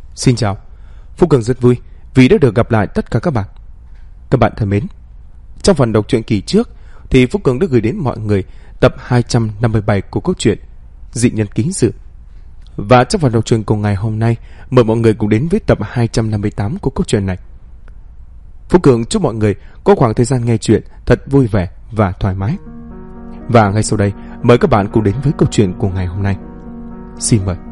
Xin chào, Phúc Cường rất vui vì đã được gặp lại tất cả các bạn. Các bạn thân mến, trong phần đọc truyện kỳ trước thì Phúc Cường đã gửi đến mọi người tập 257 của câu chuyện Dị Nhân Ký Sự. Và trong phần đọc truyện của ngày hôm nay, mời mọi người cùng đến với tập 258 của câu chuyện này. Phúc Cường chúc mọi người có khoảng thời gian nghe chuyện thật vui vẻ và thoải mái. Và ngay sau đây, mời các bạn cùng đến với câu chuyện của ngày hôm nay. Xin mời.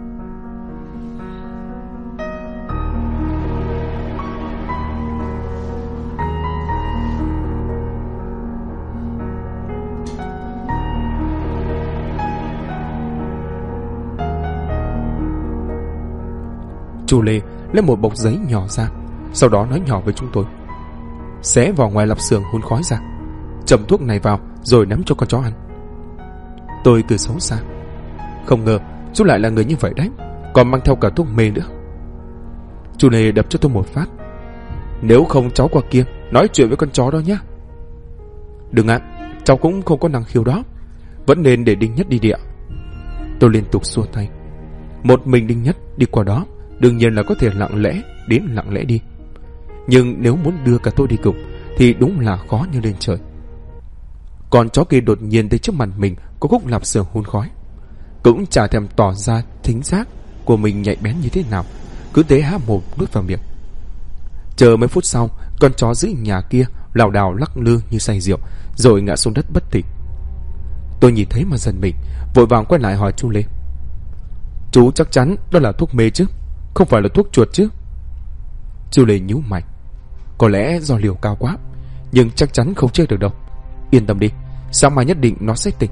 Chú Lê lấy một bọc giấy nhỏ ra, sau đó nói nhỏ với chúng tôi: xé vào ngoài lạp xưởng hun khói ra, châm thuốc này vào rồi ném cho con chó ăn. Tôi cười xấu xa: không ngờ chú lại là người như vậy đấy, còn mang theo cả thuốc mê nữa. Chú Lê đập cho tôi một phát: nếu không cháu qua kia nói chuyện với con chó đó nhé. Đừng ạ, cháu cũng không có năng khiếu đó, vẫn nên để Đinh Nhất đi địa. Tôi liên tục xua tay. Một mình Đinh Nhất đi qua đó đương nhiên là có thể lặng lẽ đến lặng lẽ đi, nhưng nếu muốn đưa cả tôi đi cùng thì đúng là khó như lên trời. Con chó kia đột nhiên thấy trước mặt mình có khúc lạp xưởng hun khói, cũng chả thèm tỏ ra thính giác của mình nhạy bén như thế nào, cứ thế há mồm nuốt vào miệng. Chờ mấy phút sau, con chó dưới nhà kia lảo đảo lắc lư như say rượu rồi ngã xuống đất bất tỉnh. Tôi nhìn thấy mà giật mình, vội vàng quay lại hỏi chú Lê: chú chắc chắn đó là thuốc mê chứ, không phải là thuốc chuột chứ? Chú Lê nhíu mày: có lẽ do liều cao quá, nhưng chắc chắn không chết được đâu. Yên tâm đi, sáng mai nhất định nó sẽ tỉnh.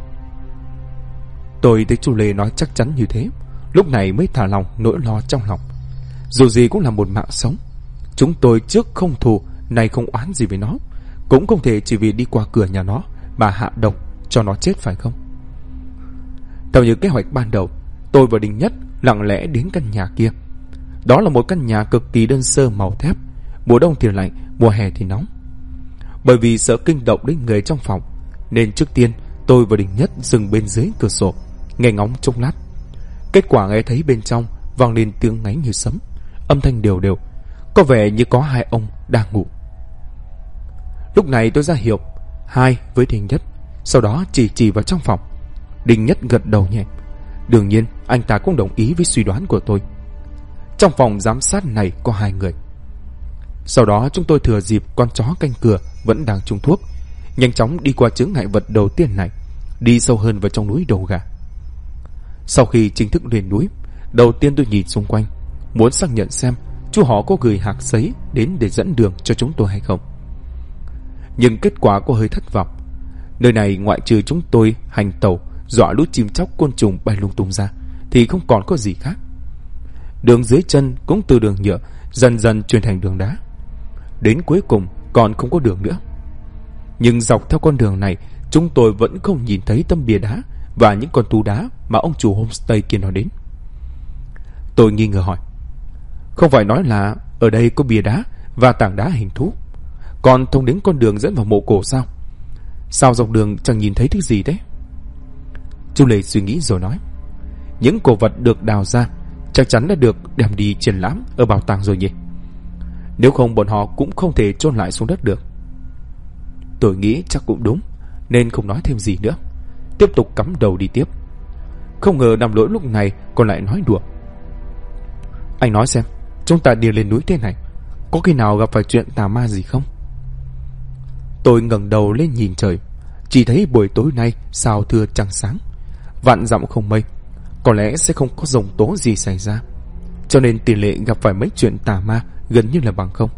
Tôi thấy chú Lê nói chắc chắn như thế, lúc này mới thả lòng nỗi lo trong lòng. Dù gì cũng là một mạng sống, chúng tôi trước không thù nay không oán gì với nó, cũng không thể chỉ vì đi qua cửa nhà nó mà hạ độc cho nó chết, phải không? Theo như kế hoạch ban đầu, tôi và Đinh Nhất lặng lẽ đến căn nhà kia. Đó là một căn nhà cực kỳ đơn sơ màu thép, mùa đông thì lạnh, mùa hè thì nóng. Bởi vì sợ kinh động đến người trong phòng, nên trước tiên tôi và Đinh Nhất dừng bên dưới cửa sổ, nghe ngóng chốc lát. Kết quả nghe thấy bên trong vang lên tiếng ngáy như sấm, âm thanh đều đều, có vẻ như có hai ông đang ngủ. Lúc này tôi ra hiệu hai với Đinh Nhất, sau đó chỉ vào trong phòng. Đinh Nhất gật đầu nhẹ. Đương nhiên anh ta cũng đồng ý với suy đoán của tôi. Trong phòng giám sát này có hai người. Sau đó chúng tôi thừa dịp con chó canh cửa vẫn đang trúng thuốc, nhanh chóng đi qua chướng ngại vật đầu tiên này, đi sâu hơn vào trong núi Đầu Gà. Sau khi chính thức lên núi, đầu tiên tôi nhìn xung quanh, muốn xác nhận xem chú họ có gửi hạc giấy đến để dẫn đường cho chúng tôi hay không. Nhưng kết quả có hơi thất vọng. Nơi này ngoại trừ chúng tôi hành tẩu dọa lũ chim chóc côn trùng bay lung tung ra thì không còn có gì khác. Đường dưới chân cũng từ đường nhựa dần dần chuyển thành đường đá, đến cuối cùng còn không có đường nữa. Nhưng dọc theo con đường này, chúng tôi vẫn không nhìn thấy tấm bia đá và những con thú đá mà ông chủ homestay kia nói đến. Tôi nghi ngờ hỏi: không phải nói là ở đây có bia đá và tảng đá hình thú, còn thông đến con đường dẫn vào mộ cổ sao? Sao dọc đường chẳng nhìn thấy thứ gì đấy? Chú Lê suy nghĩ rồi nói: những cổ vật được đào ra chắc chắn đã được đem đi triển lãm ở bảo tàng rồi nhỉ? Nếu không bọn họ cũng không thể chôn lại xuống đất được. Tôi nghĩ chắc cũng đúng, nên không nói thêm gì nữa, tiếp tục cắm đầu đi tiếp. Không ngờ Nam Lỗi lúc này còn lại nói đùa: anh nói xem, chúng ta đi lên núi thế này, có khi nào gặp phải chuyện tà ma gì không? Tôi ngẩng đầu lên nhìn trời, chỉ thấy buổi tối nay sao thưa trăng sáng, vạn dặm không mây, có lẽ sẽ không có dòng tố gì xảy ra, cho nên tỷ lệ gặp phải mấy chuyện tà ma gần như là bằng không.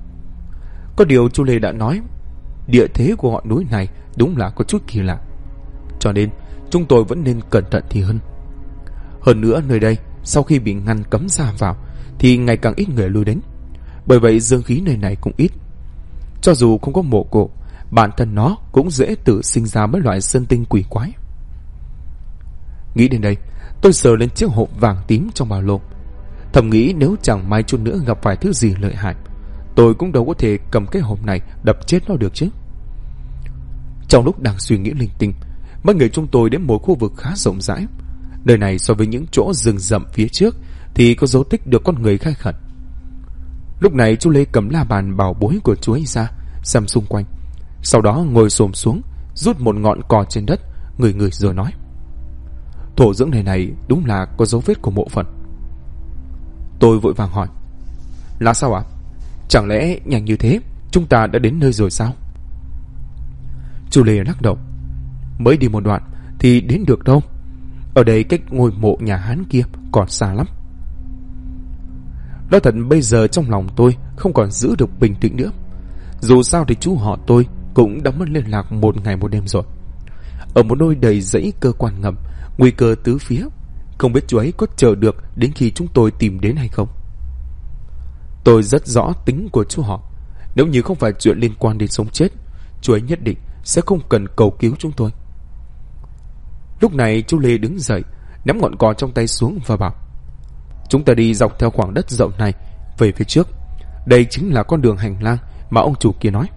Có điều chú Lê đã nói, địa thế của ngọn núi này đúng là có chút kỳ lạ, cho nên chúng tôi vẫn nên cẩn thận thì hơn. Hơn nữa nơi đây sau khi bị ngăn cấm ra vào thì ngày càng ít người lui đến, bởi vậy dương khí nơi này cũng ít. Cho dù không có mộ cổ, bản thân nó cũng dễ tự sinh ra mấy loại sơn tinh quỷ quái. Nghĩ đến đây, tôi sờ lên chiếc hộp vàng tím trong ba lô, thầm nghĩ nếu chẳng may chút nữa gặp phải thứ gì lợi hại, tôi cũng đâu có thể cầm cái hộp này đập chết nó được chứ. Trong lúc đang suy nghĩ linh tinh, mấy người chúng tôi đến một khu vực khá rộng rãi. Nơi này so với những chỗ rừng rậm phía trước thì có dấu tích được con người khai khẩn. Lúc này chú Lê cầm la bàn bảo bối của chú ấy ra, xem xung quanh. Sau đó ngồi xổm xuống, rút một ngọn cỏ trên đất, ngửi ngửi rồi nói: thổ dưỡng này đúng là có dấu vết của mộ phần. Tôi vội vàng hỏi: là sao ạ? Chẳng lẽ nhanh như thế chúng ta đã đến nơi rồi sao? Chú Lê lắc đầu: mới đi một đoạn thì đến được đâu. Ở đây cách ngôi mộ nhà Hán kia còn xa lắm. Nói thật bây giờ trong lòng tôi không còn giữ được bình tĩnh nữa. Dù sao thì chú họ tôi cũng đã mất liên lạc một ngày một đêm rồi. Ở một nơi đầy dãy cơ quan ngầm, nguy cơ tứ phía, không biết chú ấy có chờ được đến khi chúng tôi tìm đến hay không. Tôi rất rõ tính của chú họ. Nếu như không phải chuyện liên quan đến sống chết, chú ấy nhất định sẽ không cần cầu cứu chúng tôi. Lúc này chú Lê đứng dậy, ném ngọn cỏ trong tay xuống và bảo: chúng ta đi dọc theo khoảng đất rộng này về phía trước. Đây chính là con đường hành lang mà ông chủ kia nói.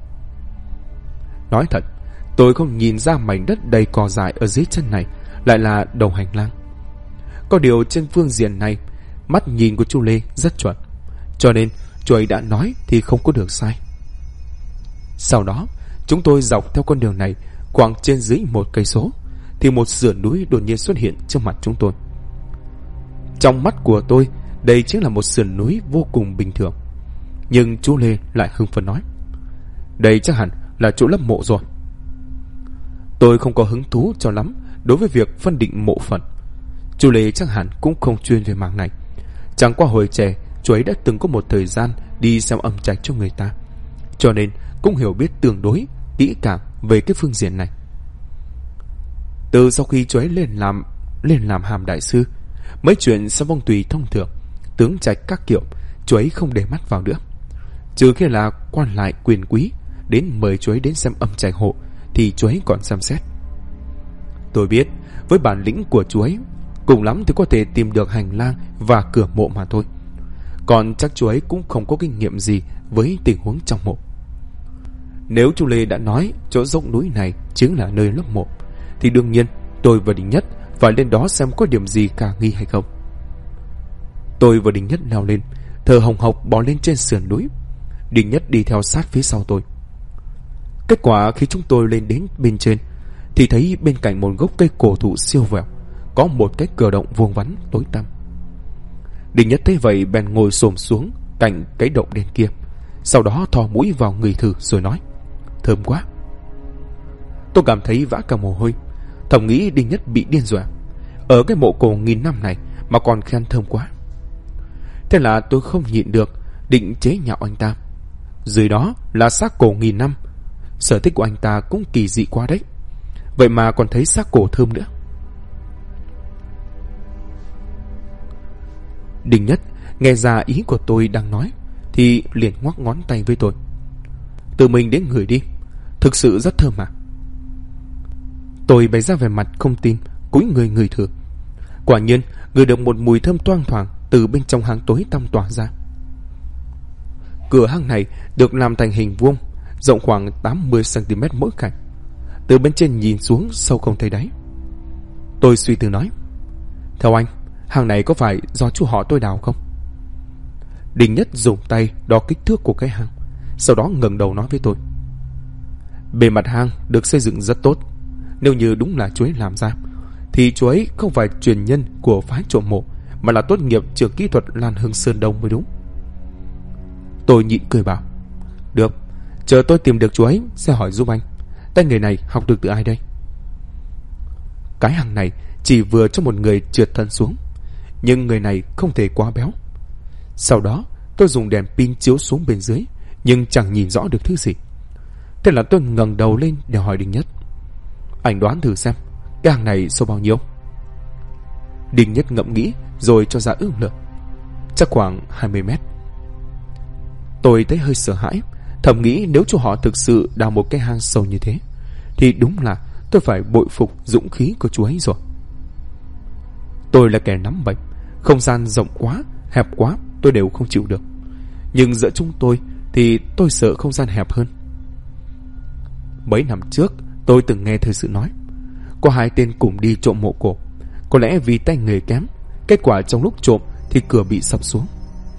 Nói thật, tôi không nhìn ra mảnh đất đầy cỏ dại ở dưới chân này lại là đầu hành lang. Có điều trên phương diện này, mắt nhìn của chú Lê rất chuẩn, cho nên chú ấy đã nói thì không có được sai. Sau đó chúng tôi dọc theo con đường này khoảng trên dưới 1 cây số thì một sườn núi đột nhiên xuất hiện trước mặt chúng tôi. Trong mắt của tôi, đây chính là một sườn núi vô cùng bình thường. Nhưng chú Lê lại hưng phấn nói: đây chắc hẳn là chỗ lấp mộ rồi. Tôi không có hứng thú cho lắm đối với việc phân định mộ phần. Chú Lê chắc hẳn cũng không chuyên về mảng này. Chẳng qua hồi trẻ chú ấy đã từng có một thời gian đi xem âm trạch cho người ta, cho nên cũng hiểu biết tương đối kỹ càng về cái phương diện này. Từ sau khi chú ấy lên làm hàm đại sư, mấy chuyện xem phong thủy thông thường, tướng trạch các kiểu, chú ấy không để mắt vào nữa. Trừ khi là quan lại quyền quý đến mời chú ấy đến xem âm trạch hộ thì chú ấy còn xem xét. Tôi biết với bản lĩnh của chú ấy, cùng lắm thì có thể tìm được hành lang và cửa mộ mà thôi. Còn chắc chú ấy cũng không có kinh nghiệm gì với tình huống trong mộ. Nếu chú Lê đã nói chỗ dốc núi này chính là nơi lấp mộ, thì đương nhiên tôi và Đình Nhất phải lên đó xem có điểm gì khả nghi hay không. Tôi và Đình Nhất leo lên, thở hồng hộc bò lên trên sườn núi. Đình Nhất đi theo sát phía sau tôi. Kết quả khi chúng tôi lên đến bên trên thì thấy bên cạnh một gốc cây cổ thụ siêu vẹo có một cái cửa động vuông vắn tối tăm. Đình Nhất thấy vậy bèn ngồi xổm xuống cạnh cái động đen kia, sau đó thò mũi vào ngửi thử rồi nói: thơm quá. Tôi cảm thấy vã cả mồ hôi, thầm nghĩ Đình Nhất bị điên rồi. Ở cái mộ cổ nghìn năm này mà còn khen thơm quá. Thế là tôi không nhịn được, định chế nhạo anh ta. Dưới đó là xác cổ nghìn năm, sở thích của anh ta cũng kỳ dị quá đấy. Vậy mà còn thấy xác cổ thơm nữa. Đình Nhất nghe ra ý của tôi đang nói thì liền ngoắc ngón tay với tôi: tự mình đến ngửi đi, thực sự rất thơm mà. Tôi bày ra vẻ mặt không tin, cúi người ngửi thử. Quả nhiên ngửi được một mùi thơm thoang thoảng từ bên trong hang tối tăm tỏa ra. Cửa hang này được làm thành hình vuông, rộng khoảng 80 cm mỗi cạnh. Từ bên trên nhìn xuống sâu không thấy đáy. Tôi suy tư nói: theo anh, hang này có phải do chú họ tôi đào không? Đình Nhất dùng tay đo kích thước của cái hang, sau đó ngẩng đầu nói với tôi: bề mặt hang được xây dựng rất tốt. Nếu như đúng là chú ấy làm ra thì chú ấy không phải truyền nhân của phái trộm mộ, mà là tốt nghiệp trường kỹ thuật Lan Hưng Sơn Đông mới đúng. Tôi nhịn cười bảo: được, chờ tôi tìm được chú ấy sẽ hỏi giúp anh. Tay nghề này học được từ ai đây? Cái hang này chỉ vừa cho một người trượt thân xuống, nhưng người này không thể quá béo. Sau đó tôi dùng đèn pin chiếu xuống bên dưới, nhưng chẳng nhìn rõ được thứ gì. Thế là tôi ngẩng đầu lên để hỏi Đình Nhất: anh đoán thử xem, cái hang này sâu bao nhiêu? Đình Nhất ngẫm nghĩ rồi cho ra ước lượng: chắc khoảng 20 mét. Tôi thấy hơi sợ hãi, thầm nghĩ nếu chú họ thực sự đào một cái hang sâu như thế thì đúng là tôi phải bội phục dũng khí của chú ấy rồi. Tôi là kẻ nắm bệnh, không gian rộng quá, hẹp quá tôi đều không chịu được. Nhưng giữa chúng tôi thì tôi sợ không gian hẹp hơn. Mấy năm trước tôi từng nghe thời sự nói có 2 tên cùng đi trộm mộ cổ. Có lẽ vì tay nghề kém, kết quả trong lúc trộm thì cửa bị sập xuống.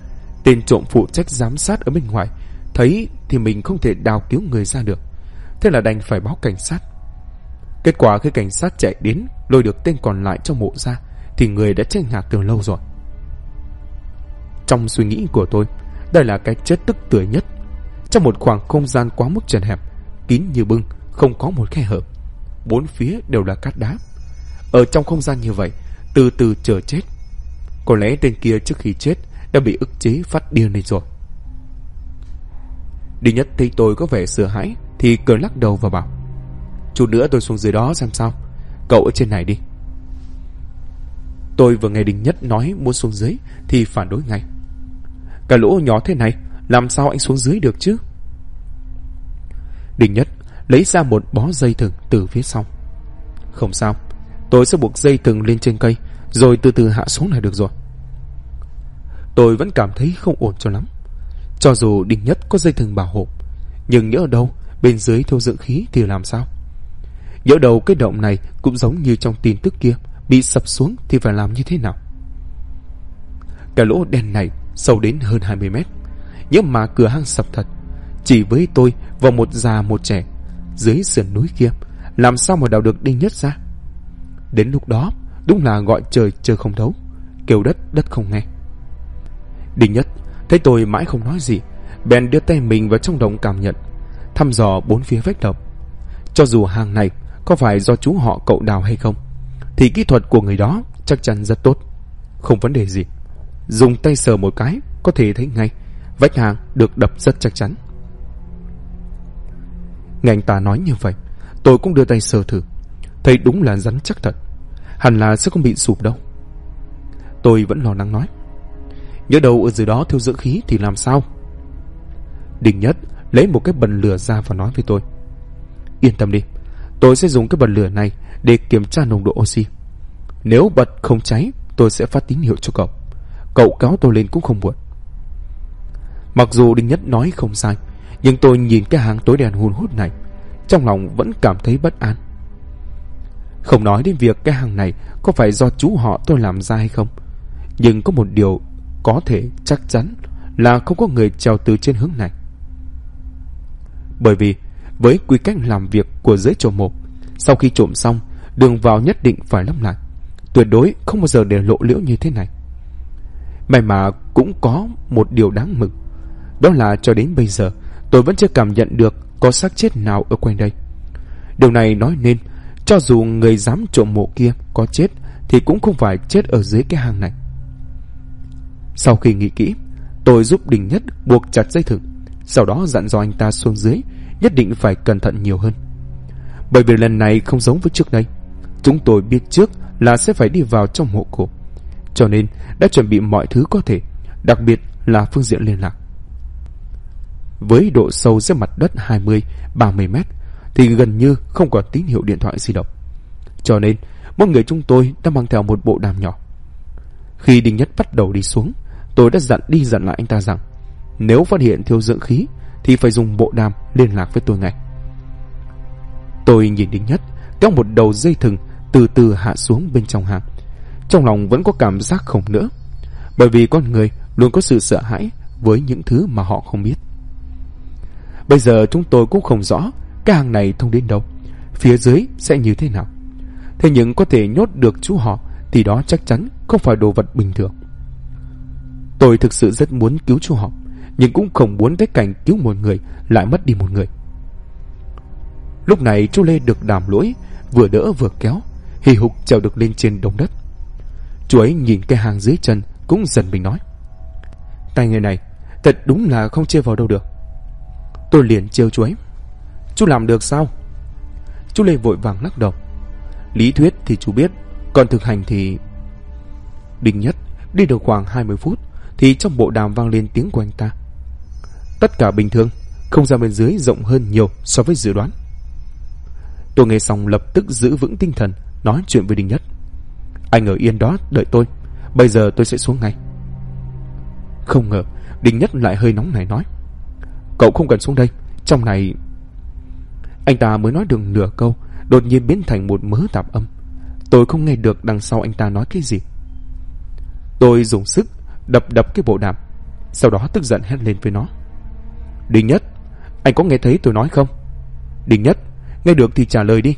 Tên trộm phụ trách giám sát ở bên ngoài thấy thì mình không thể đào cứu người ra được, thế là đành phải báo cảnh sát. Kết quả khi cảnh sát chạy đến lôi được tên còn lại trong mộ ra thì người đã chết ngạt từ lâu rồi. Trong suy nghĩ của tôi, đây là cái chết tức tưởi nhất. Trong một khoảng không gian quá mức chật hẹp, kín như bưng, không có một khe hở, bốn phía đều là cát đá. Ở trong không gian như vậy, từ từ chờ chết. Có lẽ tên kia trước khi chết đã bị ức chế phát điên lên rồi. Đinh Nhất thấy tôi có vẻ sợ hãi thì cười lắc đầu và bảo: chút nữa tôi xuống dưới đó xem sao, cậu ở trên này đi. Tôi vừa nghe Đinh Nhất nói muốn xuống dưới thì phản đối ngay: cái lỗ nhỏ thế này làm sao anh xuống dưới được chứ? Đinh Nhất lấy ra một bó dây thừng từ phía sau. Không sao, tôi sẽ buộc dây thừng lên trên cây rồi từ từ hạ xuống là được rồi. Tôi vẫn cảm thấy không ổn cho lắm. Cho dù Đinh Nhất có dây thừng bảo hộ, nhưng nhỡ đâu bên dưới thiếu dưỡng khí thì làm sao? Nhỡ đầu cái động này cũng giống như trong tin tức kia, bị sập xuống thì phải làm như thế nào? Cái lỗ đen này sâu đến hơn 20 mét, nhưng mà cửa hang sập thật, chỉ với tôi và một già một trẻ dưới sườn núi kia, làm sao mà đào được Đinh Nhất ra? Đến lúc đó đúng là gọi trời trời không thấu, kêu đất đất không nghe. Đinh Nhất thấy tôi mãi không nói gì, bèn đưa tay mình vào trong động cảm nhận, thăm dò bốn phía vách động. Cho dù hang này có phải do chú họ cậu đào hay không, thì kỹ thuật của người đó chắc chắn rất tốt, không vấn đề gì. Dùng tay sờ một cái có thể thấy ngay vách hang được đập rất chắc chắn. Nghe anh ta nói như vậy, tôi cũng đưa tay sờ thử, thấy đúng là rắn chắc thật, hẳn là sẽ không bị sụp đâu. Tôi vẫn lo lắng nói: nhớ đâu ở dưới đó thiếu dưỡng khí thì làm sao? Đinh Nhất lấy một cái bật lửa ra và nói với tôi: yên tâm đi, tôi sẽ dùng cái bật lửa này để kiểm tra nồng độ oxy. Nếu bật không cháy, tôi sẽ phát tín hiệu cho cậu. Cậu kéo tôi lên cũng không muộn. Mặc dù Đinh Nhất nói không sai, nhưng tôi nhìn cái hang tối đen hun hút này, trong lòng vẫn cảm thấy bất an. Không nói đến việc cái hang này có phải do chú họ tôi làm ra hay không, nhưng có một điều có thể chắc chắn là không có người trèo từ trên hướng này. Bởi vì với quy cách làm việc của giới trộm mộ, sau khi trộm xong, đường vào nhất định phải lấp lại, tuyệt đối không bao giờ để lộ liễu như thế này. May mà cũng có một điều đáng mừng, đó là cho đến bây giờ tôi vẫn chưa cảm nhận được có xác chết nào ở quanh đây. Điều này nói nên cho dù người dám trộm mộ kia có chết thì cũng không phải chết ở dưới cái hang này. Sau khi nghĩ kỹ, tôi giúp Đinh Nhất buộc chặt dây thừng, sau đó dặn dò anh ta xuống dưới nhất định phải cẩn thận nhiều hơn. Bởi vì lần này không giống với trước đây, chúng tôi biết trước là sẽ phải đi vào trong mộ cổ, cho nên đã chuẩn bị mọi thứ có thể, đặc biệt là phương diện liên lạc. Với độ sâu dưới mặt đất 20-30 mét thì gần như không có tín hiệu điện thoại di động, cho nên mỗi người chúng tôi đã mang theo một bộ đàm nhỏ. Khi Đinh Nhất bắt đầu đi xuống, tôi đã dặn đi dặn lại anh ta rằng nếu phát hiện thiếu dưỡng khí thì phải dùng bộ đàm liên lạc với tôi ngay. Tôi nhìn Đinh Nhất kéo một đầu dây thừng từ từ hạ xuống bên trong hang, trong lòng vẫn có cảm giác không nữa, bởi vì con người luôn có sự sợ hãi với những thứ mà họ không biết. Bây giờ chúng tôi cũng không rõ cái hang này thông đến đâu, phía dưới sẽ như thế nào. Thế nhưng có thể nhốt được chú họ thì đó chắc chắn không phải đồ vật bình thường. Tôi thực sự rất muốn cứu chú họ, nhưng cũng không muốn tới cảnh cứu một người lại mất đi một người. Lúc này chú Lê được đàm lỗi vừa đỡ vừa kéo, hì hục trèo được lên trên đống đất. Chú ấy nhìn cái hang dưới chân cũng giật mình nói: tay người này thật đúng là không chê vào đâu được. Tôi liền trêu chú ấy: chú làm được sao? Chú Lê vội vàng lắc đầu: lý thuyết thì chú biết, còn thực hành thì... Đinh Nhất đi được khoảng 20 phút thì trong bộ đàm vang lên tiếng của anh ta: tất cả bình thường, không gian bên dưới rộng hơn nhiều so với dự đoán. Tôi nghe xong lập tức giữ vững tinh thần nói chuyện với Đinh Nhất: anh ở yên đó đợi tôi, bây giờ tôi sẽ xuống ngay. Không ngờ Đinh Nhất lại hơi nóng nảy nói: cậu không cần xuống đây, trong này... Anh ta mới nói được nửa câu, đột nhiên biến thành một mớ tạp âm. Tôi không nghe được đằng sau anh ta nói cái gì. Tôi dùng sức đập cái bộ đàm. Sau đó tức giận hét lên với nó: Đình Nhất, anh có nghe thấy tôi nói không? Đình Nhất, nghe được thì trả lời đi.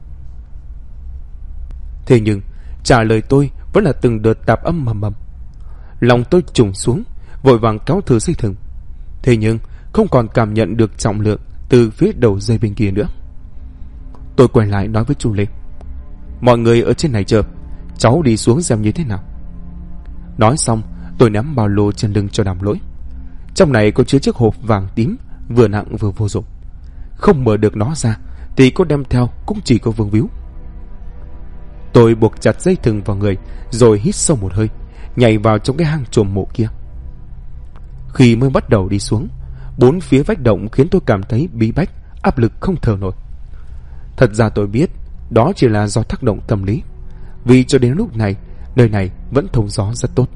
Thế nhưng trả lời tôi vẫn là từng đợt tạp âm mầm mầm. Lòng tôi trùng xuống, vội vàng kéo thử dây thừng. Thế nhưng không còn cảm nhận được trọng lượng từ phía đầu dây bên kia nữa. Tôi quay lại nói với chú Lê: Mọi người ở trên này chờ, cháu đi xuống xem như thế nào. Nói xong, tôi ném ba lô trên lưng cho Đàm Lỗi. Trong này có chứa chiếc hộp vàng tím, vừa nặng vừa vô dụng. Không mở được nó ra thì có đem theo cũng chỉ có vương víu. Tôi buộc chặt dây thừng vào người, rồi hít sâu một hơi, nhảy vào trong cái hang trộm mộ kia. Khi mới bắt đầu đi xuống, bốn phía vách động khiến tôi cảm thấy bí bách, áp lực không thở nổi. Thật ra tôi biết đó chỉ là do tác động tâm lý, vì cho đến lúc này nơi này vẫn thông gió rất tốt.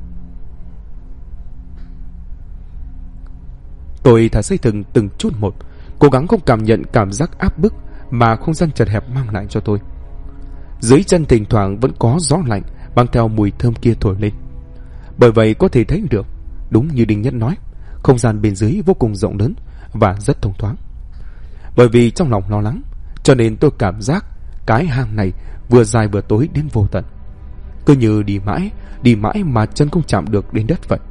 Tôi thả dây thừng từng chút một, cố gắng không cảm nhận cảm giác áp bức mà không gian chật hẹp mang lại cho tôi. Dưới chân thỉnh thoảng vẫn có gió lạnh mang theo mùi thơm kia thổi lên. Bởi vậy có thể thấy được, đúng như Đinh Nhất nói, không gian bên dưới vô cùng rộng lớn và rất thông thoáng. Bởi vì trong lòng lo lắng, cho nên tôi cảm giác cái hang này vừa dài vừa tối đến vô tận. Cứ như đi mãi mà chân không chạm được đến đất vậy.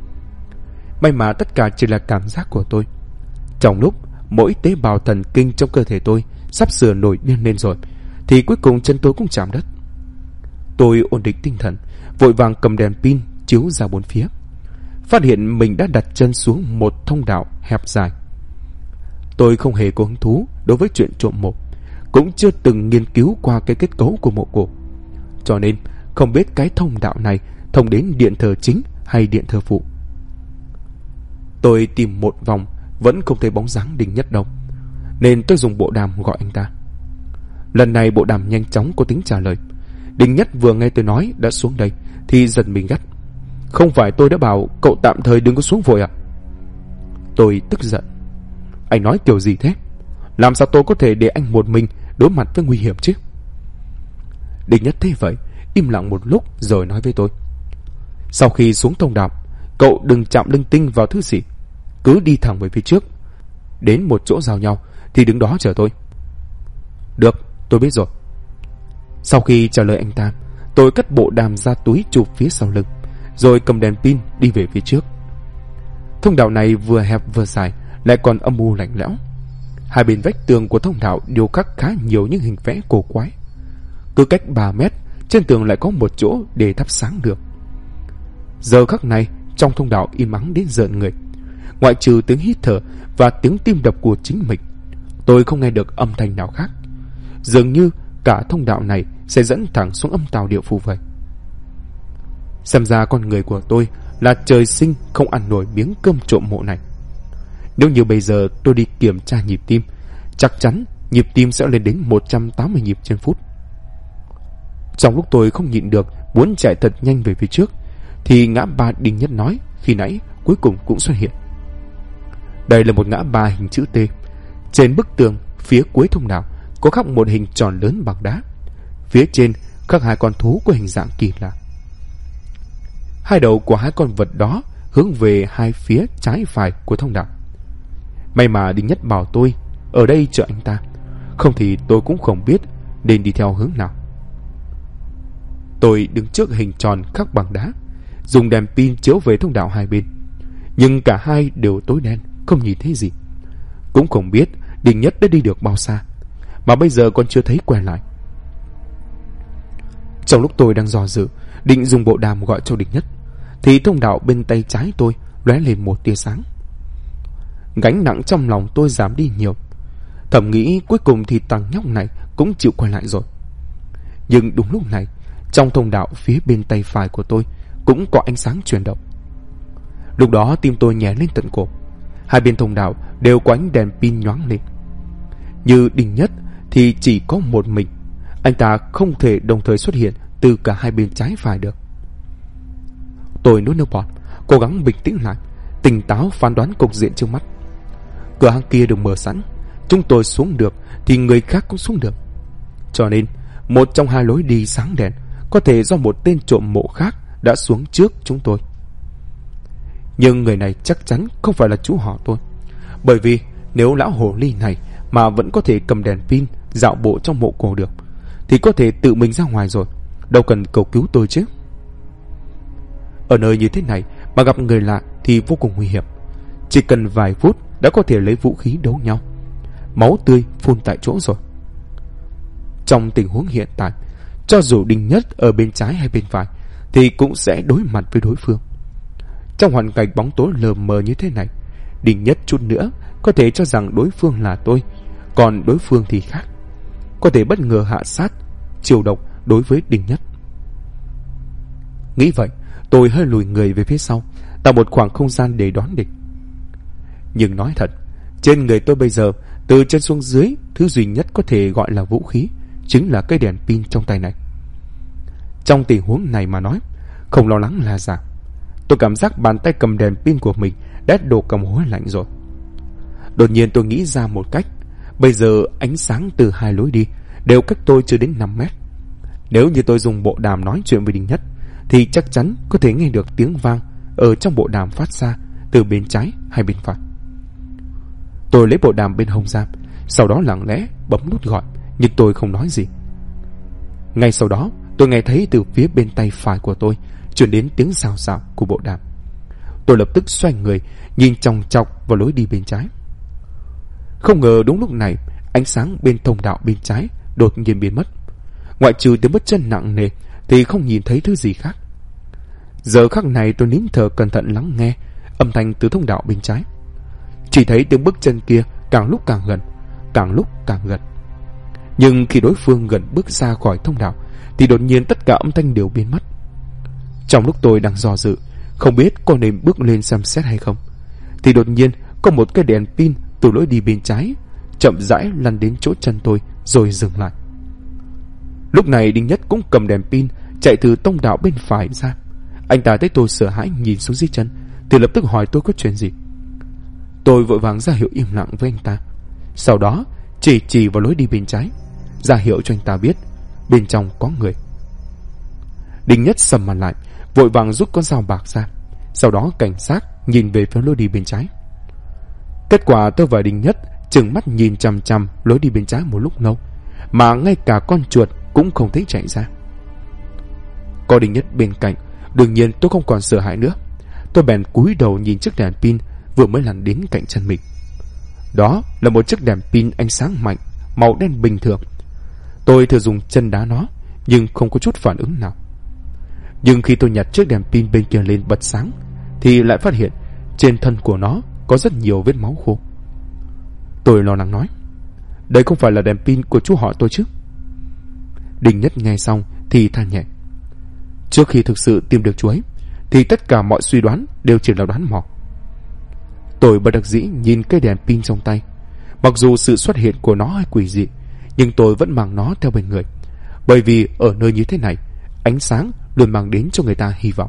May mà tất cả chỉ là cảm giác của tôi. Trong lúc mỗi tế bào thần kinh trong cơ thể tôi sắp sửa nổi điên lên rồi, thì cuối cùng chân tôi cũng chạm đất. Tôi ổn định tinh thần, vội vàng cầm đèn pin chiếu ra bốn phía, phát hiện mình đã đặt chân xuống một thông đạo hẹp dài. Tôi không hề có hứng thú đối với chuyện trộm mộ, cũng chưa từng nghiên cứu qua cái kết cấu của mộ cổ, cho nên không biết cái thông đạo này thông đến điện thờ chính hay điện thờ phụ. Tôi tìm một vòng vẫn không thấy bóng dáng Đinh Nhất đâu, nên tôi dùng bộ đàm gọi anh ta. Lần này bộ đàm nhanh chóng có tính trả lời. Đinh Nhất vừa nghe tôi nói đã xuống đây thì giật mình gắt: Không phải tôi đã bảo cậu tạm thời đừng có xuống vội à? Tôi tức giận: Anh nói kiểu gì thế? Làm sao tôi có thể để anh một mình đối mặt với nguy hiểm chứ? Đinh Nhất thấy vậy, im lặng một lúc rồi nói với tôi: Sau khi xuống thông đạo, cậu đừng chạm linh tinh vào thứ gì, cứ đi thẳng về phía trước, đến một chỗ giao nhau thì đứng đó chờ tôi. Được, tôi biết rồi. Sau khi trả lời anh ta, tôi cất bộ đàm ra túi chụp phía sau lưng, rồi cầm đèn pin đi về phía trước. Thông đạo này vừa hẹp vừa dài, lại còn âm u lạnh lẽo. Hai bên vách tường của thông đạo điêu khắc khá nhiều những hình vẽ cổ quái. Cứ cách 3 mét, trên tường lại có một chỗ để thắp sáng được. Giờ khắc này, trong thông đạo im ắng đến rợn người. Ngoại trừ tiếng hít thở và tiếng tim đập của chính mình, tôi không nghe được âm thanh nào khác. Dường như cả thông đạo này sẽ dẫn thẳng xuống âm tào địa phủ vậy. Xem ra con người của tôi là trời sinh không ăn nổi miếng cơm trộm mộ này. Nếu như bây giờ tôi đi kiểm tra nhịp tim, chắc chắn nhịp tim sẽ lên đến 180 nhịp trên phút. Trong lúc tôi không nhịn được muốn chạy thật nhanh về phía trước, thì ngã ba Đinh Nhất nói khi nãy cuối cùng cũng xuất hiện. Đây là một ngã ba hình chữ T. Trên bức tường phía cuối thông đạo có khắc một hình tròn lớn bằng đá. Phía trên khắc hai con thú có hình dạng kỳ lạ. Hai đầu của hai con vật đó hướng về hai phía trái phải của thông đạo. May mà Đinh Nhất bảo tôi ở đây chờ anh ta, không thì tôi cũng không biết nên đi theo hướng nào. Tôi đứng trước hình tròn khắc bằng đá, dùng đèn pin chiếu về thông đạo hai bên, nhưng cả hai đều tối đen, không nhìn thấy gì. Cũng không biết Đinh Nhất đã đi được bao xa, mà bây giờ còn chưa thấy quay lại. Trong lúc tôi đang dò dự định dùng bộ đàm gọi cho Đinh Nhất, thì thông đạo bên tay trái tôi lóe lên một tia sáng. Gánh nặng trong lòng tôi giảm đi nhiều. Thầm nghĩ cuối cùng thì thằng nhóc này cũng chịu quay lại rồi. Nhưng đúng lúc này, trong thông đạo phía bên tay phải của tôi cũng có ánh sáng chuyển động. Lúc đó tim tôi nhè lên tận cổ. Hai bên thông đạo đều có ánh đèn pin nhoáng lên. Như Đinh Nhất thì chỉ có một mình, anh ta không thể đồng thời xuất hiện từ cả hai bên trái phải được. Tôi nuốt nước bọt, cố gắng bình tĩnh lại, tỉnh táo phán đoán cục diện trước mắt. Cửa hang kia được mở sẵn, chúng tôi xuống được thì người khác cũng xuống được. Cho nên một trong hai lối đi sáng đèn có thể do một tên trộm mộ khác đã xuống trước chúng tôi. Nhưng người này chắc chắn không phải là chú họ tôi. Bởi vì nếu lão hồ ly này mà vẫn có thể cầm đèn pin dạo bộ trong mộ cổ được, thì có thể tự mình ra ngoài rồi, đâu cần cầu cứu tôi chứ. Ở nơi như thế này mà gặp người lạ thì vô cùng nguy hiểm. Chỉ cần vài phút đã có thể lấy vũ khí đấu nhau, máu tươi phun tại chỗ rồi. Trong tình huống hiện tại, cho dù Đinh Nhất ở bên trái hay bên phải thì cũng sẽ đối mặt với đối phương. Trong hoàn cảnh bóng tối lờ mờ như thế này, Đinh Nhất chút nữa có thể cho rằng đối phương là tôi, còn đối phương thì khác, có thể bất ngờ hạ sát, chiêu độc đối với Đinh Nhất. Nghĩ vậy, tôi hơi lùi người về phía sau, tạo một khoảng không gian để đón địch. Nhưng nói thật, trên người tôi bây giờ, từ chân xuống dưới, thứ duy nhất có thể gọi là vũ khí chính là cây đèn pin trong tay này. Trong tình huống này mà nói, không lo lắng là giả. Tôi cảm giác bàn tay cầm đèn pin của mình đã đổ cả mồ hôi lạnh rồi. Đột nhiên tôi nghĩ ra một cách. Bây giờ ánh sáng từ hai lối đi đều cách tôi chưa đến 5 mét. Nếu như tôi dùng bộ đàm nói chuyện với Đinh Nhất thì chắc chắn có thể nghe được tiếng vang ở trong bộ đàm phát ra từ bên trái hay bên phải. Tôi lấy bộ đàm bên hông ra, sau đó lặng lẽ bấm nút gọi, nhưng tôi không nói gì. Ngay sau đó tôi nghe thấy từ phía bên tay phải của tôi truyền đến tiếng xào xạo của bộ đàm. Tôi lập tức xoay người, nhìn chòng chọc vào lối đi bên trái. Không ngờ đúng lúc này, ánh sáng bên thông đạo bên trái đột nhiên biến mất. Ngoại trừ tiếng bước chân nặng nề thì không nhìn thấy thứ gì khác. Giờ khắc này tôi nín thở cẩn thận lắng nghe âm thanh từ thông đạo bên trái. Chỉ thấy tiếng bước chân kia càng lúc càng gần, càng lúc càng gần. Nhưng khi đối phương gần bước ra khỏi thông đạo thì đột nhiên tất cả âm thanh đều biến mất. Trong lúc tôi đang do dự, không biết có nên bước lên xem xét hay không, thì đột nhiên có một cái đèn pin từ lối đi bên trái chậm rãi lăn đến chỗ chân tôi rồi dừng lại. Lúc này Đinh Nhất cũng cầm đèn pin chạy từ thông đạo bên phải ra. Anh ta thấy tôi sợ hãi nhìn xuống dưới chân thì lập tức hỏi tôi có chuyện gì. Tôi vội vàng ra hiệu im lặng với anh ta, sau đó chỉ vào lối đi bên trái, ra hiệu cho anh ta biết bên trong có người. Đinh Nhất sầm mặt lại, vội vàng rút con dao bạc ra, sau đó cảnh giác nhìn về phía lối đi bên trái. Kết quả tôi và Đinh Nhất trừng mắt nhìn chằm chằm lối đi bên trái một lúc lâu, mà ngay cả con chuột cũng không thấy chạy ra. Có Đinh Nhất bên cạnh, đương nhiên tôi không còn sợ hãi nữa. Tôi bèn cúi đầu nhìn chiếc đèn pin vừa mới lăn đến cạnh chân mình. Đó là một chiếc đèn pin ánh sáng mạnh, màu đen bình thường. Tôi thử dùng chân đá nó, nhưng không có chút phản ứng nào. Nhưng khi tôi nhặt chiếc đèn pin bên kia lên bật sáng, thì lại phát hiện trên thân của nó có rất nhiều vết máu khô. Tôi lo lắng nói, đây không phải là đèn pin của chú họ tôi chứ? Đinh Nhất nghe xong thì than nhẹ. Trước khi thực sự tìm được chú ấy thì tất cả mọi suy đoán đều chỉ là đoán mò. Tôi bất đắc dĩ nhìn cây đèn pin trong tay. Mặc dù sự xuất hiện của nó hay quỷ dị, nhưng tôi vẫn mang nó theo bên người, bởi vì ở nơi như thế này, ánh sáng luôn mang đến cho người ta hy vọng.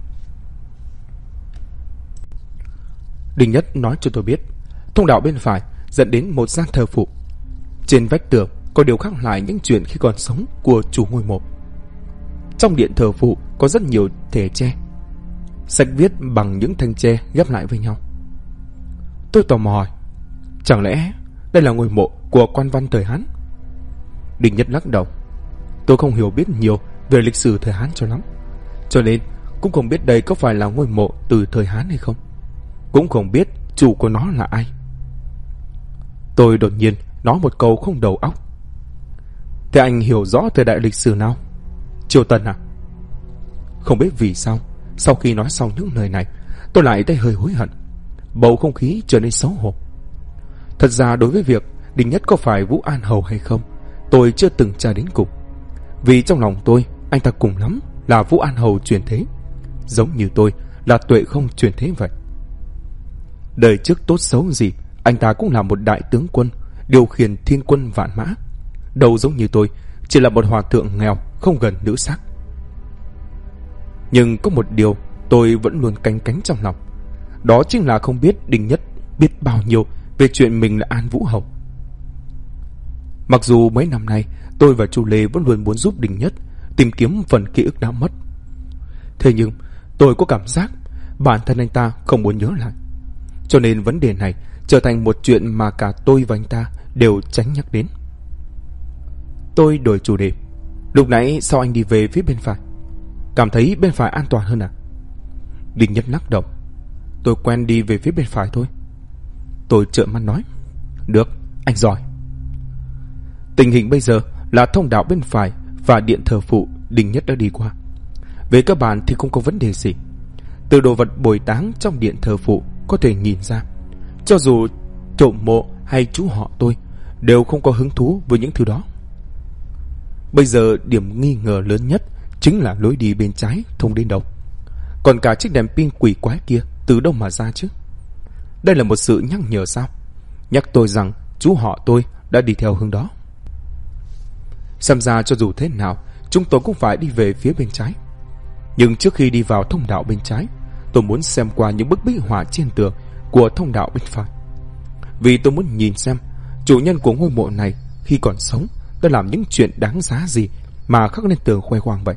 Đinh Nhất nói cho tôi biết thông đạo bên phải dẫn đến một gian thờ phụ. Trên vách tường có điều khắc lại những chuyện khi còn sống của chủ ngôi mộ. Trong điện thờ phụ có rất nhiều thẻ tre, sách viết bằng những thanh tre ghép lại với nhau. Tôi tò mò hỏi, chẳng lẽ đây là ngôi mộ của quan văn thời Hán? Đinh Nhất lắc đầu. Tôi không hiểu biết nhiều về lịch sử thời Hán cho lắm, cho nên cũng không biết đây có phải là ngôi mộ từ thời Hán hay không, cũng không biết chủ của nó là ai. Tôi đột nhiên nói một câu không đầu óc. Thế anh hiểu rõ thời đại lịch sử nào? Triều Tân à? Không biết vì sao, sau khi nói xong những lời này, tôi lại thấy hơi hối hận. Bầu không khí trở nên xấu hổ. Thật ra đối với việc Đinh Nhất có phải Vũ An Hầu hay không, tôi chưa từng tra đến cùng. Vì trong lòng tôi, anh ta cùng lắm là Vũ An Hầu truyền thế, giống như tôi là Tuệ Không truyền thế vậy. Đời trước tốt xấu gì, anh ta cũng là một đại tướng quân, điều khiển thiên quân vạn mã. Đâu giống như tôi, chỉ là một hòa thượng nghèo, không gần nữ sắc. Nhưng có một điều tôi vẫn luôn canh cánh trong lòng, đó chính là không biết Đinh Nhất biết bao nhiêu về chuyện mình là An Vũ Hầu. Mặc dù mấy năm nay tôi và Chu Lê vẫn luôn muốn giúp Đinh Nhất tìm kiếm phần ký ức đã mất, thế nhưng tôi có cảm giác bản thân anh ta không muốn nhớ lại. Cho nên vấn đề này trở thành một chuyện mà cả tôi và anh ta đều tránh nhắc đến. Tôi đổi chủ đề. Lúc nãy sao anh đi về phía bên phải? Cảm thấy bên phải an toàn hơn à? Đinh Nhất lắc đầu. Tôi quen đi về phía bên phải thôi. Tôi trợn mắt nói. Được, anh giỏi. Tình hình bây giờ là thông đạo bên phải và điện thờ phụ Đinh Nhất đã đi qua. Về cơ bản thì không có vấn đề gì. Từ đồ vật bồi táng trong điện thờ phụ có thể nhìn ra, cho dù trộm mộ hay chú họ tôi đều không có hứng thú với những thứ đó. Bây giờ điểm nghi ngờ lớn nhất chính là lối đi bên trái thông đến đâu. Còn cả chiếc đèn pin quỷ quái kia từ đâu mà ra chứ? Đây là một sự nhắc nhở sao? Nhắc tôi rằng chú họ tôi đã đi theo hướng đó. Xem ra cho dù thế nào chúng tôi cũng phải đi về phía bên trái. Nhưng trước khi đi vào thông đạo bên trái, tôi muốn xem qua những bức bích họa trên tường của thông đạo bên phải. Vì tôi muốn nhìn xem chủ nhân của ngôi mộ này khi còn sống đã làm những chuyện đáng giá gì mà khắc lên tường khoe khoang vậy.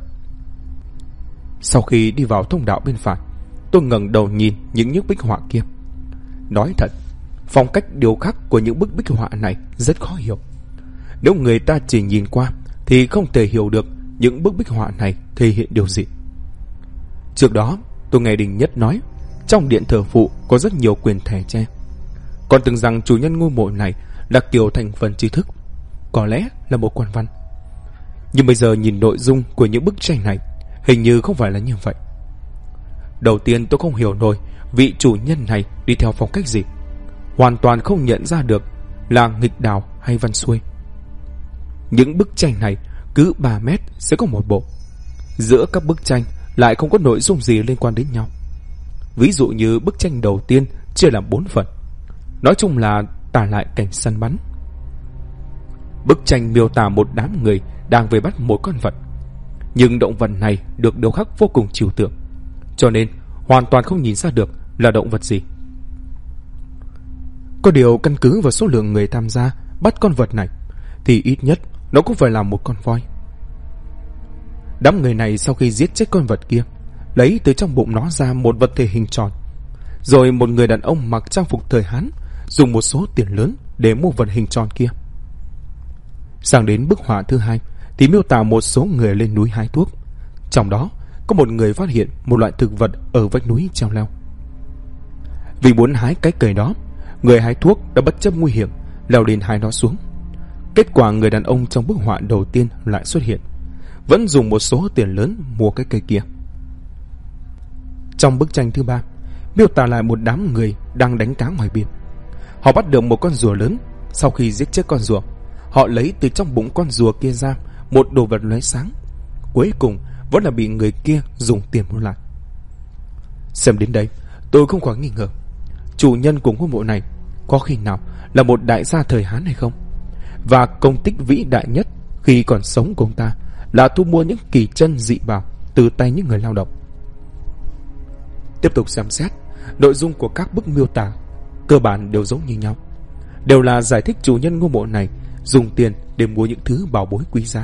Sau khi đi vào thông đạo bên phải, tôi ngẩng đầu nhìn những bích họa kia. Nói thật, phong cách điêu khắc của những bức bích họa này rất khó hiểu. Nếu người ta chỉ nhìn qua thì không thể hiểu được những bức bích họa này thể hiện điều gì. Trước đó tôi nghe Đinh Nhất nói trong điện thờ phụ có rất nhiều quyền thẻ tre. Còn tưởng rằng chủ nhân ngôi mộ này là kiểu thành phần trí thức, có lẽ là một quan văn. Nhưng bây giờ nhìn nội dung của những bức tranh này, hình như không phải là như vậy. Đầu tiên tôi không hiểu nổi vị chủ nhân này đi theo phong cách gì. Hoàn toàn không nhận ra được là nghịch đào hay văn xuôi. Những bức tranh này cứ 3 mét sẽ có một bộ. Giữa các bức tranh lại không có nội dung gì liên quan đến nhau. Ví dụ như bức tranh đầu tiên chia làm 4 phần. Nói chung là tả lại cảnh săn bắn. Bức tranh miêu tả một đám người đang vây bắt một con vật. Nhưng động vật này được điêu khắc vô cùng trừu tượng, cho nên hoàn toàn không nhìn ra được là động vật gì. Có điều căn cứ vào số lượng người tham gia bắt con vật này thì ít nhất nó cũng phải là một con voi. Đám người này sau khi giết chết con vật kia, lấy từ trong bụng nó ra một vật thể hình tròn. Rồi một người đàn ông mặc trang phục thời Hán dùng một số tiền lớn để mua vật hình tròn kia. Sang đến bức họa thứ hai thì miêu tả một số người lên núi hái thuốc. Trong đó có một người phát hiện một loại thực vật ở vách núi treo leo. Vì muốn hái cái cây đó, người hái thuốc đã bất chấp nguy hiểm leo lên hái nó xuống. Kết quả người đàn ông trong bức họa đầu tiên lại xuất hiện, vẫn dùng một số tiền lớn mua cái cây kia. Trong bức tranh thứ ba miêu tả lại một đám người đang đánh cá ngoài biển. Họ bắt được một con rùa lớn. Sau khi giết chết con rùa, họ lấy từ trong bụng con rùa kia ra một đồ vật lóe sáng. Cuối cùng vẫn là bị người kia dùng tiền mua lại. Xem đến đây tôi không khỏi nghi ngờ, chủ nhân của ngôi mộ này có khi nào là một đại gia thời Hán hay không? Và công tích vĩ đại nhất khi còn sống của ông ta là thu mua những kỳ chân dị bảo từ tay những người lao động. Tiếp tục xem xét, nội dung của các bức miêu tả cơ bản đều giống như nhau, đều là giải thích chủ nhân ngôi mộ này dùng tiền để mua những thứ bảo bối quý giá.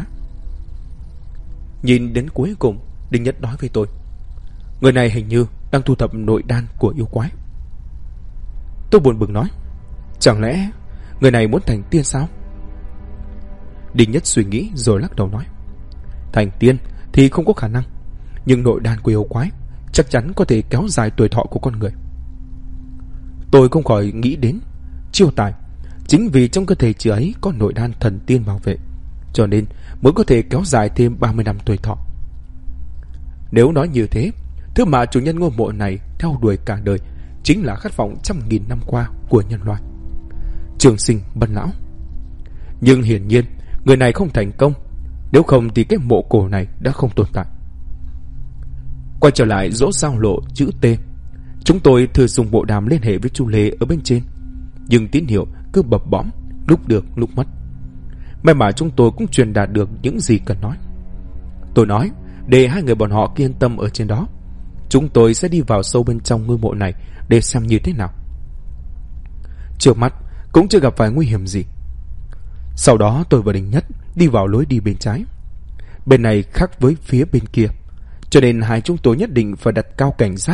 Nhìn đến cuối cùng, Đinh Nhất nói với tôi, người này hình như đang thu thập nội đan của yêu quái. Tôi buồn bực nói, chẳng lẽ người này muốn thành tiên sao? Đinh Nhất suy nghĩ rồi lắc đầu nói, thành tiên thì không có khả năng, nhưng nội đan của yêu quái chắc chắn có thể kéo dài tuổi thọ của con người. Tôi không khỏi nghĩ đến chiêu tài. Chính vì trong cơ thể chị ấy có nội đan thần tiên bảo vệ, cho nên mới có thể kéo dài thêm 30 năm tuổi thọ. Nếu nói như thế, thứ mà chủ nhân ngôi mộ này theo đuổi cả đời chính là khát vọng 100.000 năm qua của nhân loại, trường sinh bất lão. Nhưng hiển nhiên người này không thành công, nếu không thì cái mộ cổ này đã không tồn tại. Quay trở lại dỗ giao lộ chữ T, chúng tôi thử dùng bộ đàm liên hệ với chú Lê ở bên trên, nhưng tín hiệu cứ bập bõm, lúc được lúc mất. May mà chúng tôi cũng truyền đạt được những gì cần nói. Tôi nói để hai người bọn họ yên tâm ở trên đó, chúng tôi sẽ đi vào sâu bên trong ngôi mộ này để xem như thế nào. Trước mắt cũng chưa gặp phải nguy hiểm gì. Sau đó tôi và Đinh Nhất đi vào lối đi bên trái. Bên này khác với phía bên kia, cho nên hai chúng tôi nhất định phải đặt cao cảnh giác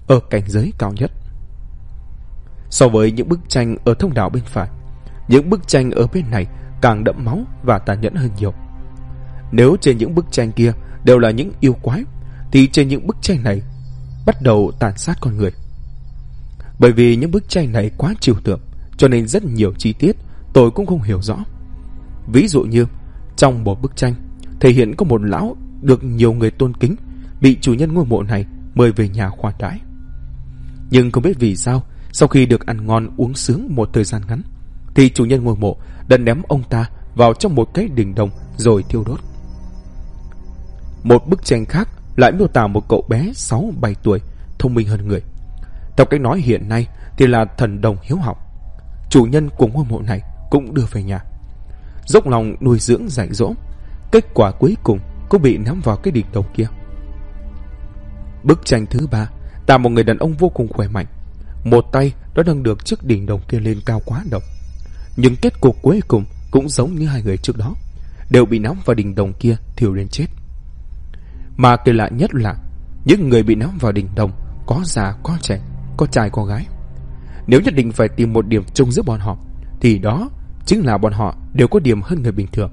ở cảnh giới cao nhất. So với những bức tranh ở thông đạo bên phải, những bức tranh ở bên này càng đẫm máu và tàn nhẫn hơn nhiều. Nếu trên những bức tranh kia đều là những yêu quái, thì trên những bức tranh này bắt đầu tàn sát con người. Bởi vì những bức tranh này quá trừu tượng, cho nên rất nhiều chi tiết tôi cũng không hiểu rõ. Ví dụ như trong một bức tranh thể hiện có một lão được nhiều người tôn kính bị chủ nhân ngôi mộ này mời về nhà khoản đãi. Nhưng không biết vì sao, sau khi được ăn ngon uống sướng một thời gian ngắn, thì chủ nhân ngôi mộ đã ném ông ta vào trong một cái đình đồng rồi thiêu đốt. Một bức tranh khác lại miêu tả một cậu bé 6-7 tuổi thông minh hơn người. Theo cách nói hiện nay thì là thần đồng hiếu học. Chủ nhân của ngôi mộ này cũng đưa về nhà, dốc lòng nuôi dưỡng dạy dỗ. Kết quả cuối cùng cũng bị ném vào cái đình đồng kia. Bức tranh thứ 3 tả một người đàn ông vô cùng khỏe mạnh, một tay đã nâng được chiếc đỉnh đồng kia lên cao quá đồng. Nhưng kết cục cuối cùng cũng giống như hai người trước đó, đều bị ném vào đỉnh đồng kia thiêu đến chết. Mà kỳ lạ nhất là những người bị ném vào đỉnh đồng có già có trẻ, có trai có gái. Nếu nhất định phải tìm một điểm chung giữa bọn họ, thì đó chính là bọn họ đều có điểm hơn người bình thường.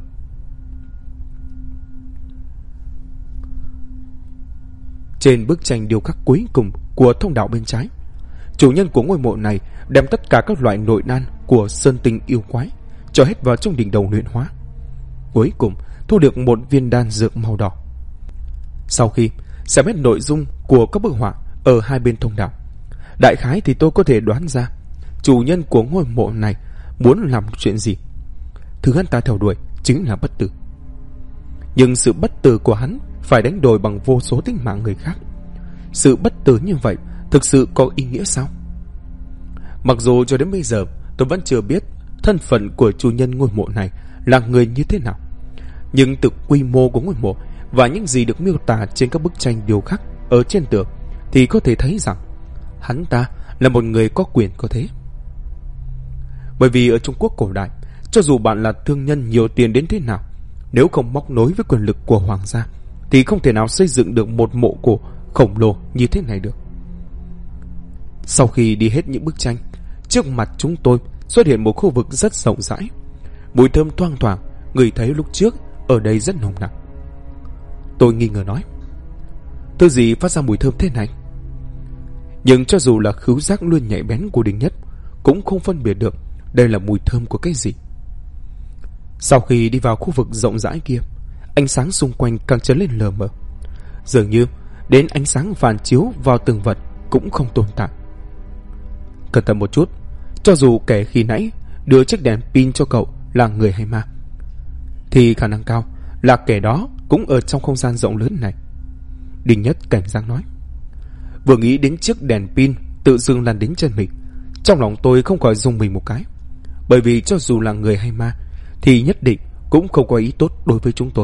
Trên bức tranh điêu khắc cuối cùng của thông đạo bên trái, chủ nhân của ngôi mộ này đem tất cả các loại nội đan của sơn tinh yêu quái cho hết vào trong đỉnh đồng luyện hóa. Cuối cùng thu được một viên đan dược màu đỏ. Sau khi xem hết nội dung của các bức họa ở hai bên thông đạo, đại khái thì tôi có thể đoán ra chủ nhân của ngôi mộ này muốn làm chuyện gì. Thứ hắn ta theo đuổi chính là bất tử. Nhưng sự bất tử của hắn phải đánh đổi bằng vô số tính mạng người khác. Sự bất tử như vậy thực sự có ý nghĩa sao? Mặc dù cho đến bây giờ tôi vẫn chưa biết thân phận của chủ nhân ngôi mộ này là người như thế nào, nhưng từ quy mô của ngôi mộ và những gì được miêu tả trên các bức tranh điêu khắc ở trên tường thì có thể thấy rằng hắn ta là một người có quyền có thế. Bởi vì ở Trung Quốc cổ đại, cho dù bạn là thương nhân nhiều tiền đến thế nào, nếu không móc nối với quyền lực của hoàng gia thì không thể nào xây dựng được một mộ cổ khổng lồ như thế này được. Sau khi đi hết những bức tranh, trước mặt chúng tôi xuất hiện một khu vực rất rộng rãi. Mùi thơm thoang thoảng, người thấy lúc trước ở đây rất nồng nặc. Tôi nghi ngờ nói, thứ gì phát ra mùi thơm thế này? Nhưng cho dù là khứu giác luôn nhạy bén của Đình Nhất cũng không phân biệt được đây là mùi thơm của cái gì. Sau khi đi vào khu vực rộng rãi kia, ánh sáng xung quanh càng trở lên lờ mờ, dường như đến ánh sáng phản chiếu vào từng vật cũng không tồn tại. Cẩn thận một chút, cho dù kẻ khi nãy đưa chiếc đèn pin cho cậu là người hay ma, thì khả năng cao là kẻ đó cũng ở trong không gian rộng lớn này. Đình Nhất cảnh giác nói. Vừa nghĩ đến chiếc đèn pin tự dưng lăn đến chân mình, trong lòng tôi không khỏi rung mình một cái. Bởi vì cho dù là người hay ma thì nhất định cũng không có ý tốt đối với chúng tôi.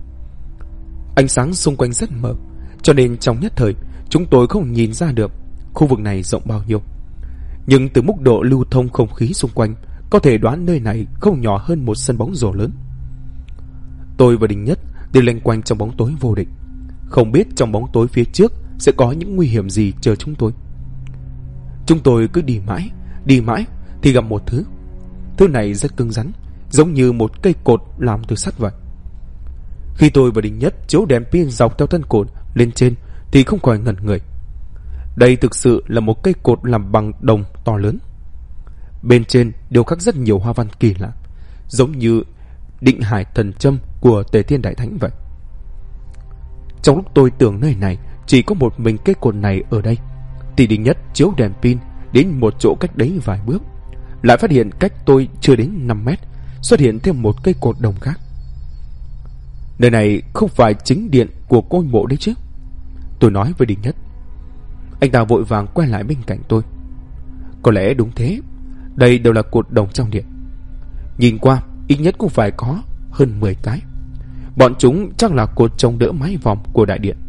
Ánh sáng xung quanh rất mờ, cho nên trong nhất thời chúng tôi không nhìn ra được khu vực này rộng bao nhiêu. Nhưng từ mức độ lưu thông không khí xung quanh, có thể đoán nơi này không nhỏ hơn một sân bóng rổ lớn. Tôi và Đình Nhất đi loanh quanh trong bóng tối vô định, không biết trong bóng tối phía trước sẽ có những nguy hiểm gì chờ chúng tôi. Chúng tôi cứ đi mãi thì gặp một thứ. Thứ này rất cứng rắn, giống như một cây cột làm từ sắt vậy. Khi tôi và Đình Nhất chiếu đèn pin dọc theo thân cột lên trên thì không khỏi ngẩn người. Đây thực sự là một cây cột làm bằng đồng to lớn. Bên trên điêu khắc rất nhiều hoa văn kỳ lạ, giống như định hải thần châm của Tề Thiên Đại Thánh vậy. Trong lúc tôi tưởng nơi này chỉ có một mình cây cột này ở đây, thì Đình Nhất chiếu đèn pin đến một chỗ cách đấy vài bước, lại phát hiện cách tôi chưa đến 5 mét xuất hiện thêm một cây cột đồng khác. Nơi này không phải chính điện của ngôi mộ đấy chứ? Tôi nói với Đình Nhất. Anh ta vội vàng quay lại bên cạnh tôi. Có lẽ đúng thế, đây đều là cột đồng trong điện. Nhìn qua ít nhất cũng phải có hơn 10 cái. Bọn chúng chắc là cột chống đỡ mái vòm của đại điện.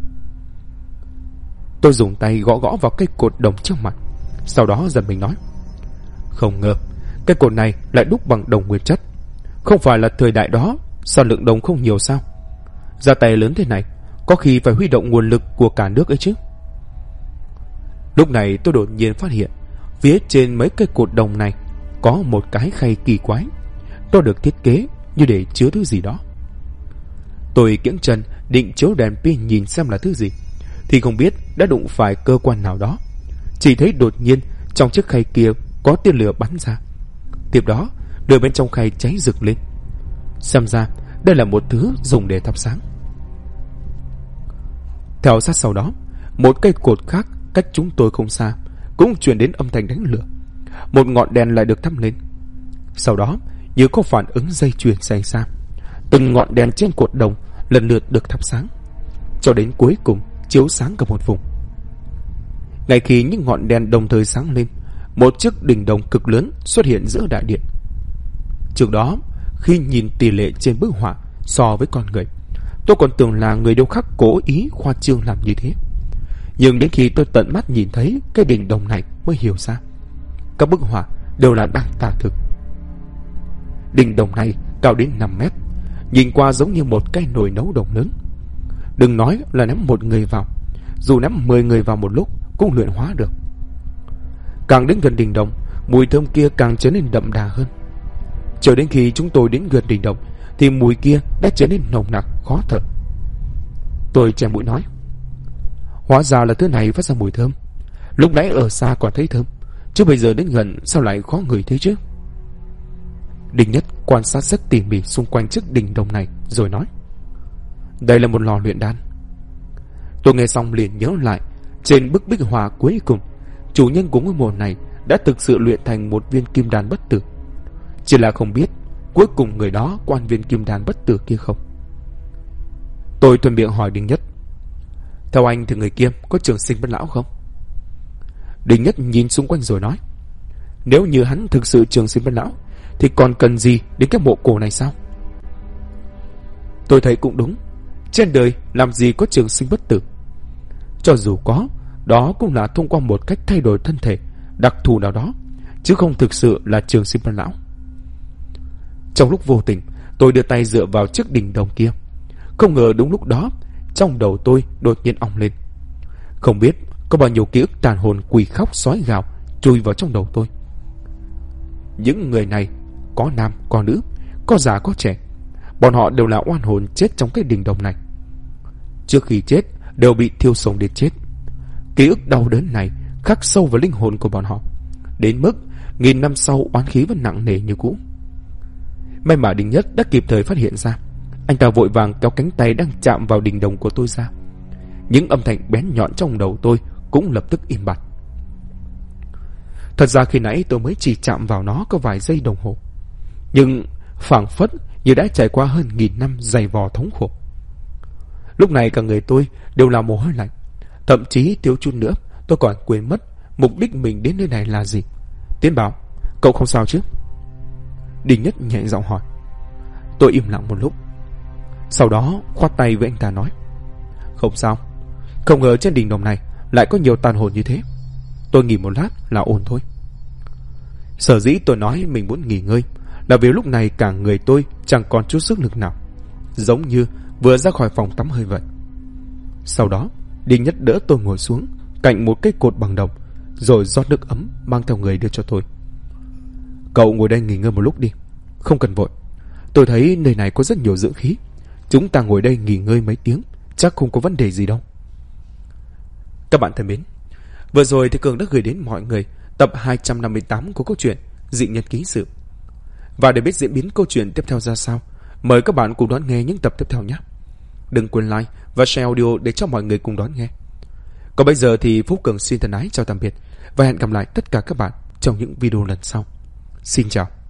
Tôi dùng tay gõ gõ vào cây cột đồng trước mặt, sau đó giật mình nói, không ngờ cây cột này lại đúc bằng đồng nguyên chất. Không phải là thời đại đó sao lượng đồng không nhiều sao? Ra tay lớn thế này có khi phải huy động nguồn lực của cả nước ấy chứ. Lúc này tôi đột nhiên phát hiện phía trên mấy cây cột đồng này có một cái khay kỳ quái. Nó được thiết kế như để chứa thứ gì đó. Tôi kiễng chân định chiếu đèn pin nhìn xem là thứ gì, thì không biết đã đụng phải cơ quan nào đó. Chỉ thấy đột nhiên trong chiếc khay kia có tia lửa bắn ra. Tiếp đó lửa bên trong khay cháy rực lên. Xem ra đây là một thứ dùng để thắp sáng. Theo sát sau đó, một cây cột khác cách chúng tôi không xa cũng truyền đến âm thanh đánh lửa. Một ngọn đèn lại được thắp lên. Sau đó như có phản ứng dây chuyền xảy ra, từng ngọn đèn trên cột đồng lần lượt được thắp sáng, cho đến cuối cùng chiếu sáng cả một vùng. Ngay khi những ngọn đèn đồng thời sáng lên, một chiếc đỉnh đồng cực lớn xuất hiện giữa đại điện. Trước đó, khi nhìn tỷ lệ trên bức họa so với con người, tôi còn tưởng là người điêu khắc cố ý khoa trương làm như thế. Nhưng đến khi tôi tận mắt nhìn thấy cái đỉnh đồng này mới hiểu ra, các bức họa đều là đang tả thực. Đỉnh đồng này cao đến 5 mét, nhìn qua giống như một cái nồi nấu đồng lớn. Đừng nói là ném một người vào, dù ném 10 người vào một lúc cũng luyện hóa được. Càng đến gần đỉnh đồng, mùi thơm kia càng trở nên đậm đà hơn. Chờ đến khi chúng tôi đến gần đỉnh đồng thì mùi kia đã trở nên nồng nặc khó thở. Tôi che mũi nói, hóa ra là thứ này phát ra mùi thơm. Lúc nãy ở xa còn thấy thơm, chứ bây giờ đến gần sao lại khó ngửi thế chứ? Đinh Nhất quan sát rất tỉ mỉ xung quanh chiếc đỉnh đồng này rồi nói, đây là một lò luyện đan. Tôi nghe xong liền nhớ lại, trên bức bích họa cuối cùng, chủ nhân của ngôi mộ này đã thực sự luyện thành một viên kim đan bất tử. Chỉ là không biết cuối cùng người đó có ăn viên kim đan bất tử kia không. Tôi thuận miệng hỏi Đinh Nhất, theo anh thì người kia có trường sinh bất lão không? Đinh Nhất nhìn xung quanh rồi nói, nếu như hắn thực sự trường sinh bất lão thì còn cần gì đến cái mộ cổ này sao? Tôi thấy cũng đúng, trên đời làm gì có trường sinh bất tử. Cho dù có, đó cũng là thông qua một cách thay đổi thân thể đặc thù nào đó, chứ không thực sự là trường sinh bất lão. Trong lúc vô tình, tôi đưa tay dựa vào chiếc đỉnh đồng kia. Không ngờ đúng lúc đó, trong đầu tôi đột nhiên ong lên. Không biết có bao nhiêu ký ức tàn hồn quỳ khóc sói gào chui vào trong đầu tôi. Những người này có nam, có nữ, có già, có trẻ. Bọn họ đều là oan hồn chết trong cái đỉnh đồng này. Trước khi chết đều bị thiêu sống đến chết. Ký ức đau đớn này khắc sâu vào linh hồn của bọn họ, đến mức nghìn năm sau oán khí vẫn nặng nề như cũ. May mà Đinh Nhất đã kịp thời phát hiện ra. Anh ta vội vàng kéo cánh tay đang chạm vào đỉnh đồng của tôi ra. Những âm thanh bén nhọn trong đầu tôi cũng lập tức im bặt. Thật ra khi nãy tôi mới chỉ chạm vào nó có vài giây đồng hồ, nhưng phảng phất như đã trải qua hơn 1000 năm dày vò thống khổ. Lúc này cả người tôi đều là mồ hôi lạnh. Thậm chí thiếu chút nữa tôi còn quên mất mục đích mình đến nơi này là gì. Tiến Bảo, cậu không sao chứ? Đinh Nhất nhẹ giọng hỏi. Tôi im lặng một lúc, sau đó khoát tay với anh ta nói, không sao. Không ngờ trên đỉnh đồng này lại có nhiều tàn hồn như thế. Tôi nghỉ một lát là ổn thôi. Sở dĩ tôi nói mình muốn nghỉ ngơi là vì lúc này cả người tôi chẳng còn chút sức lực nào, giống như vừa ra khỏi phòng tắm hơi vậy. Sau đó Đinh Nhất đỡ tôi ngồi xuống cạnh một cái cột bằng đồng, rồi rót nước ấm mang theo người đưa cho tôi. Cậu ngồi đây nghỉ ngơi một lúc đi, không cần vội. Tôi thấy nơi này có rất nhiều dưỡng khí. Chúng ta ngồi đây nghỉ ngơi mấy tiếng chắc không có vấn đề gì đâu. Các bạn thân mến, vừa rồi thì Cường đã gửi đến mọi người tập 258 của câu chuyện Dị Nhân Ký Sự. Và để biết diễn biến câu chuyện tiếp theo ra sao, mời các bạn cùng đón nghe những tập tiếp theo nhé. Đừng quên like và share audio để cho mọi người cùng đón nghe. Còn bây giờ thì Phúc Cường xin thân ái chào tạm biệt và hẹn gặp lại tất cả các bạn trong những video lần sau. Xin chào.